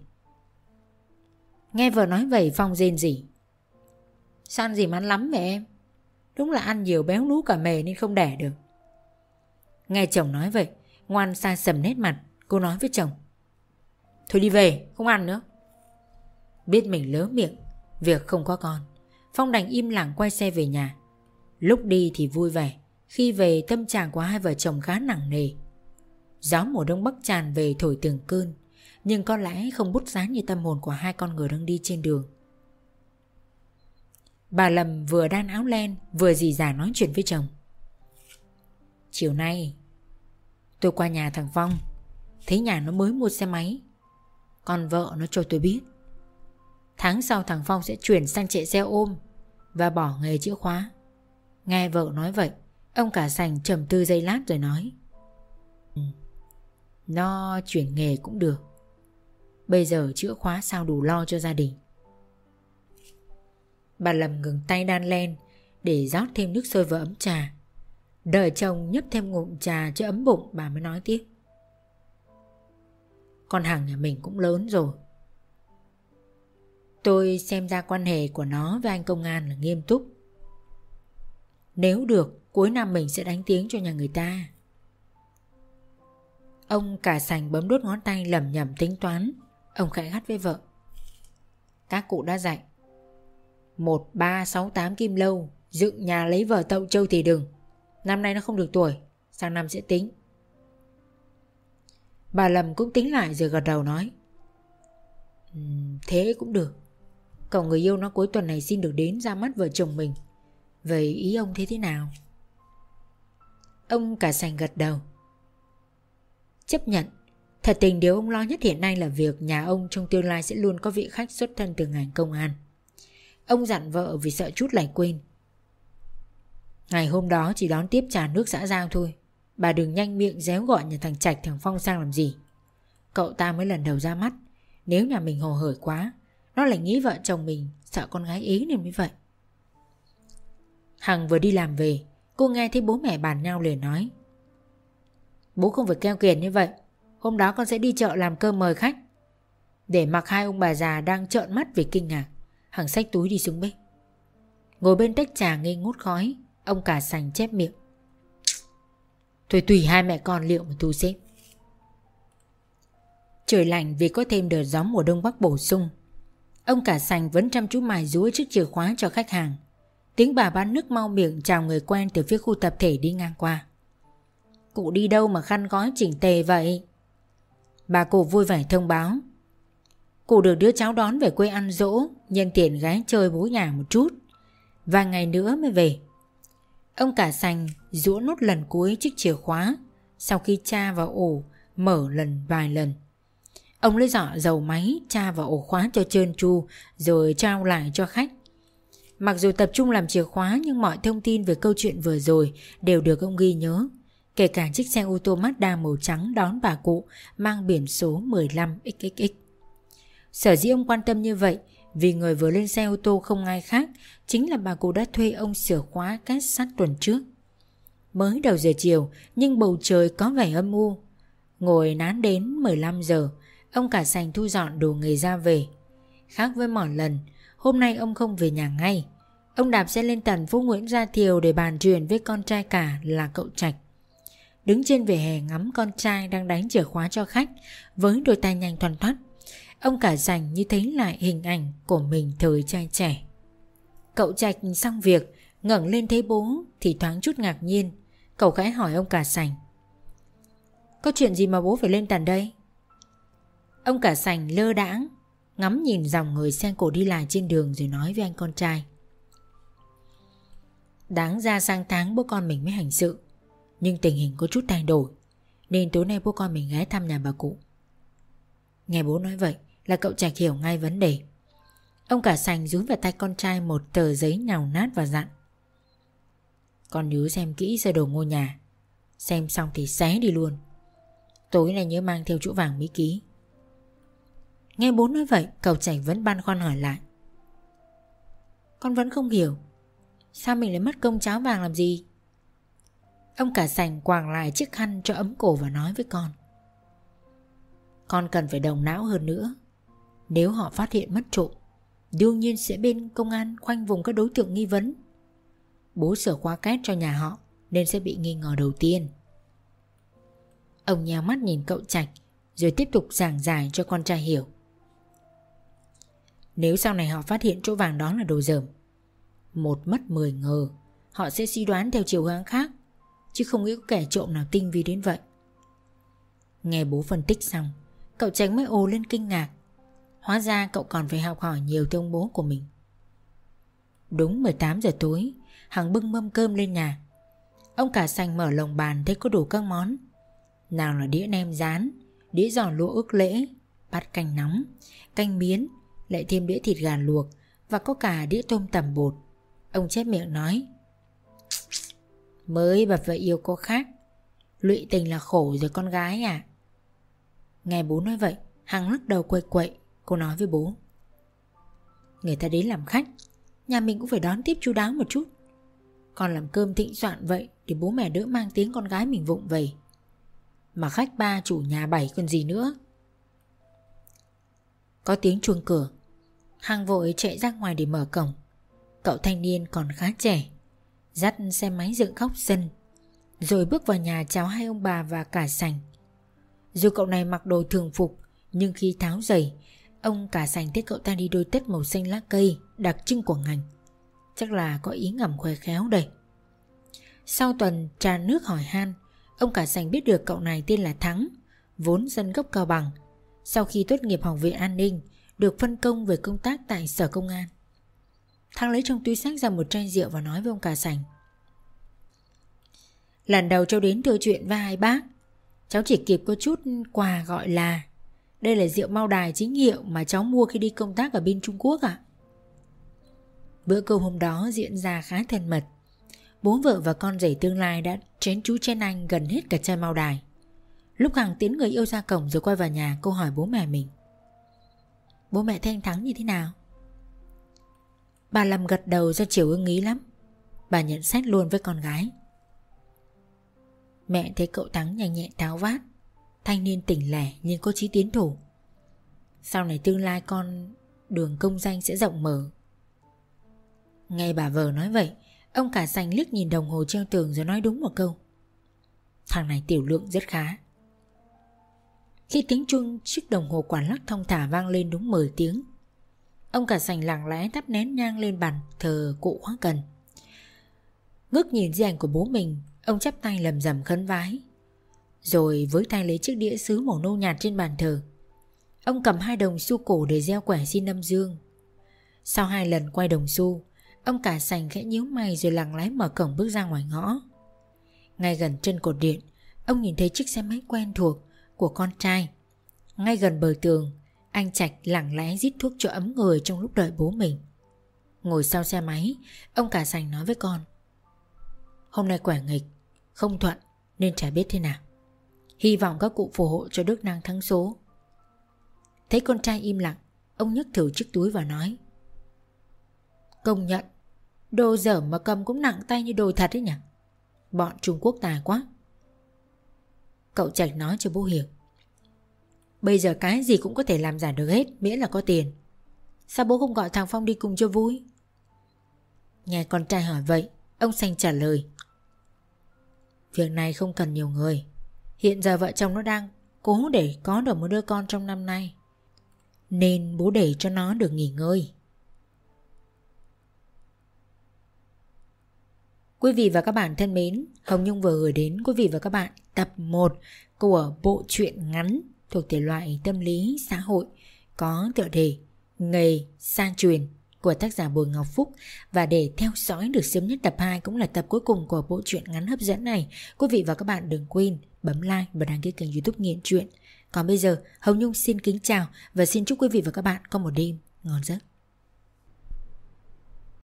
Nghe vợ nói vậy, Phong rên rỉ. Sao ăn gì mà ăn lắm mẹ em? Đúng là ăn nhiều béo lú cả mề nên không đẻ được. Nghe chồng nói vậy, ngoan xa sầm nét mặt. Cô nói với chồng. Thôi đi về, không ăn nữa. Biết mình lỡ miệng việc không có con, Phong đành im lặng quay xe về nhà. Lúc đi thì vui vẻ, khi về tâm trạng của hai vợ chồng khá nặng nề. Gió mùa đông bắc tràn về thổi từng cơn, nhưng có lẽ không bút giá như tâm hồn của hai con người đang đi trên đường. Bà Lâm vừa đan áo len vừa rì rả nói chuyện với chồng. Chiều nay tôi qua nhà thằng Phong, thấy nhà nó mới mua xe máy. Con vợ nó cho tôi biết tháng sau thằng Phong sẽ chuyển sang chạy xe ôm và bỏ nghề chữa khóa. Nghe vợ nói vậy, ông cả sành trầm tư giây lát rồi nói. Nó chuyển nghề cũng được, bây giờ chữa khóa sao đủ lo cho gia đình. Bà Lâm ngừng tay đan len để rót thêm nước sôi vào ấm trà. Đợi chồng nhấp thêm ngụm trà cho ấm bụng, bà mới nói tiếp. Con Hằng nhà mình cũng lớn rồi. Tôi xem ra quan hệ của nó với anh công an là nghiêm túc. Nếu được, cuối năm mình sẽ đánh tiếng cho nhà người ta. Ông cả sành bấm đốt ngón tay lẩm nhẩm tính toán. Ông khẽ gắt với vợ. Các cụ đã dạy 1368 kim lâu, dựng nhà lấy vợ tậu trâu thì đừng. Năm nay nó không được tuổi, sang năm sẽ tính. Bà Lâm cũng tính lại rồi gật đầu nói. Thế cũng được. Cậu người yêu nó cuối tuần này xin được đến ra mắt vợ chồng mình. Vậy ý ông thế nào? Ông cả sành gật đầu. Chấp nhận. Thật tình điều ông lo nhất hiện nay là việc nhà ông trong tương lai sẽ luôn có vị khách xuất thân từ ngành công an. Ông dặn vợ vì sợ chút lại quên. Ngày hôm đó chỉ đón tiếp trà nước xã giao thôi. Bà đừng nhanh miệng réo gọi nhà thằng Trạch thằng Phong sang làm gì. Cậu ta mới lần đầu ra mắt. Nếu nhà mình hồ hởi quá, nó lại nghĩ vợ chồng mình sợ con gái ế nên mới vậy. Hằng vừa đi làm về, cô nghe thấy bố mẹ bàn nhau liền nói. Bố không phải keo kiệt như vậy. Hôm đó con sẽ đi chợ làm cơm mời khách. Để mặc hai ông bà già đang trợn mắt vì kinh ngạc, Hằng xách túi đi xuống bếp. Ngồi bên tách trà nghi ngút khói, ông cả sành chép miệng. Thôi tùy hai mẹ con liệu mà thu xếp. Trời lạnh vì có thêm đợt gió mùa đông bắc bổ sung. Ông cả sành vẫn chăm chú mài rúa chiếc chìa khóa cho khách hàng. Tiếng bà bán nước mau miệng chào người quen từ phía khu tập thể đi ngang qua. Cụ đi đâu mà khăn gói chỉnh tề vậy? Bà cụ vui vẻ thông báo. Cụ được đứa cháu đón về quê ăn dỗ, nhân tiện ghé chơi bố nhà một chút, vài ngày nữa mới về. Ông cả sành giũa nốt lần cuối chiếc chìa khóa sau khi tra vào ổ mở vài lần. Ông lấy giỏ dầu máy tra vào ổ khóa cho trơn tru rồi trao lại cho khách. Mặc dù tập trung làm chìa khóa nhưng mọi thông tin về câu chuyện vừa rồi đều được ông ghi nhớ, kể cả chiếc xe ô tô Mazda màu trắng đón bà cụ mang biển số 15XXX. Sở dĩ ông quan tâm như vậy vì người vừa lên xe ô tô không ai khác chính là bà cụ đã thuê ông sửa khóa két sắt tuần trước. Mới đầu giờ chiều nhưng bầu trời có vẻ âm u. Ngồi nán đến 15 giờ, ông cả sành thu dọn đồ nghề ra về. Khác với mọi lần, hôm nay ông không về nhà ngay. Ông đạp xe lên tận phố Nguyễn Gia Thiều để bàn chuyện với con trai cả là cậu Trạch. Đứng trên vỉa hè ngắm con trai đang đánh chìa khóa cho khách với đôi tay nhanh thoăn thoắt, ông cả sành như thấy lại hình ảnh của mình thời trai trẻ. Cậu Trạch xong việc ngẩng lên thấy bố thì thoáng chút ngạc nhiên. Cậu khẽ hỏi ông cả sành: Có chuyện gì mà bố phải lên tận đây? Ông cả sành lơ đãng ngắm nhìn dòng người xe cộ đi lại trên đường rồi nói với anh con trai: Đáng ra sang tháng bố con mình mới hành sự, nhưng tình hình có chút thay đổi nên tối nay bố con mình ghé thăm nhà bà cụ. Nghe bố nói vậy là cậu Trạch hiểu ngay vấn đề. Ông cả sành dúi vào tay con trai một tờ giấy nhàu nát và dặn: Con nhớ xem kỹ sơ đồ ngôi nhà, xem xong thì xé đi luôn. Tối nay nhớ mang theo chỗ vàng mỹ ký. Nghe bố nói vậy, cậu Trạch vẫn băn khoăn hỏi lại: Con vẫn không hiểu, sao mình lại mất công cháo vàng làm gì? Ông cả sành quàng lại chiếc khăn cho ấm cổ và nói với con: Con cần phải động não hơn nữa. Nếu họ phát hiện mất trộm, đương nhiên sẽ bên công an khoanh vùng các đối tượng nghi vấn. Bố sửa khóa két cho nhà họ nên sẽ bị nghi ngờ đầu tiên. Ông nheo mắt nhìn cậu Trạch rồi tiếp tục giảng giải cho con trai hiểu. Nếu sau này họ phát hiện chỗ vàng đó là đồ dởm, một mất 10 ngờ, họ sẽ suy đoán theo chiều hướng khác, chứ không nghĩ có kẻ trộm nào tinh vi đến vậy. Nghe bố phân tích xong, cậu Trạch mới ồ lên kinh ngạc. Hóa ra cậu còn phải học hỏi nhiều từ ông bố của mình. Đúng 18 giờ tối, Hằng bưng mâm cơm lên nhà. Ông cả sành mở lồng bàn thấy có đủ các món. Nào là đĩa nem rán, đĩa giò lụa ức lễ, bát canh nóng, canh miến, lại thêm đĩa thịt gà luộc và có cả đĩa tôm tằm bột. Ông chép miệng nói: Mới bập vợ yêu có khác, lụy tình là khổ rồi con gái à. Nghe bố nói vậy, Hằng lắc đầu quậy quậy. Cô nói với bố: Người ta đến làm khách, nhà mình cũng phải đón tiếp chu đáo một chút. Con làm cơm thịnh soạn vậy để bố mẹ đỡ mang tiếng con gái mình vụng về. Mà khách 3 chủ nhà 7 còn gì nữa. Có tiếng chuông cửa. Hằng vội chạy ra ngoài để mở cổng. Cậu thanh niên còn khá trẻ, dắt xe máy dựng góc sân, rồi bước vào nhà chào hai ông bà và cả sành. Dù cậu này mặc đồ thường phục, nhưng khi tháo giày, ông cả sành thấy cậu ta đi đôi tất màu xanh lá cây đặc trưng của ngành. Chắc là có ý ngầm khoe khéo đây. Sau tuần trà nước hỏi han, ông cả sành biết được cậu này tên là Thắng, vốn dân gốc Cao Bằng. Sau khi tốt nghiệp học viện an ninh, được phân công về công tác tại sở công an. Thắng lấy trong túi xách ra một chai rượu và nói với ông cả sành: Lần đầu cháu đến thưa chuyện với hai bác, cháu chỉ kịp có chút quà gọi là. Đây là rượu Mao Đài chính hiệu mà cháu mua khi đi công tác ở bên Trung Quốc ạ. Bữa cơm hôm đó diễn ra khá thân mật. Bố vợ và con rể tương lai đã chén chú chén anh gần hết cả chai Mao Đài. Lúc Hằng tiến người yêu ra cổng rồi quay vào nhà, cô hỏi bố mẹ mình: Bố mẹ thấy anh Thắng như thế nào? Bà Lâm gật đầu ra chiều ưng ý lắm. Bà nhận xét luôn với con gái: Mẹ thấy cậu Thắng nhanh nhẹn tháo vát, thanh niên tỉnh lẻ nhưng có chí tiến thủ. Sau này tương lai con đường công danh sẽ rộng mở. Nghe bà vợ nói vậy, ông cả sành liếc nhìn đồng hồ treo tường rồi nói đúng một câu: Thằng này tiểu lượng rất khá. Khi tiếng chuông chiếc đồng hồ quản lắc thong thả vang lên đúng 10 tiếng, ông cả sành lặng lẽ thắp nén nhang lên bàn thờ cụ khóa cần. Ngước nhìn di ảnh của bố mình, ông chắp tay lầm rầm khấn vái. Rồi với tay lấy chiếc đĩa sứ màu nâu nhạt trên bàn thờ. Ông cầm 2 đồng xu cổ để gieo quẻ xin âm dương. Sau 2 lần quay đồng xu, ông cả sành khẽ nhíu mày rồi lặng lẽ mở cổng bước ra ngoài ngõ. Ngay gần chân cột điện, ông nhìn thấy chiếc xe máy quen thuộc của con trai. Ngay gần bờ tường, anh Trạch lặng lẽ rít thuốc cho ấm người trong lúc đợi bố mình. Ngồi sau xe máy, ông cả sành nói với con: hôm nay quẻ nghịch, không thuận nên chả biết thế nào. Hy vọng các cụ phù hộ cho Đức Năng thắng số. Thấy con trai im lặng, ông nhấc thử chiếc túi và nói: công nhận, đồ dở mà cầm cũng nặng tay như đồ thật ấy nhỉ. Bọn Trung Quốc tài quá. Cậu Trạch nói cho bố hiểu: bây giờ cái gì cũng có thể làm giả được hết, miễn là có tiền. Sao bố không gọi thằng Phong đi cùng cho vui? Nghe con trai hỏi vậy, ông Sành trả lời: việc này không cần nhiều người. Hiện giờ vợ chồng nó đang cố để có được một đứa con trong năm nay, nên bố để cho nó được nghỉ ngơi. Quý vị và các bạn thân mến, Hồng Nhung vừa gửi đến quý vị và các bạn tập 1 của bộ truyện ngắn thuộc thể loại tâm lý xã hội có tựa đề Nghề Sa Truyền của tác giả Bùi Ngọc Phúc. Và để theo dõi được sớm nhất tập 2 cũng là tập cuối cùng của bộ truyện ngắn hấp dẫn này, quý vị và các bạn đừng quên bấm like và đăng ký kênh YouTube Nghiện Truyện. Còn bây giờ, Hồng Nhung xin kính chào và xin chúc quý vị và các bạn có một đêm ngon giấc.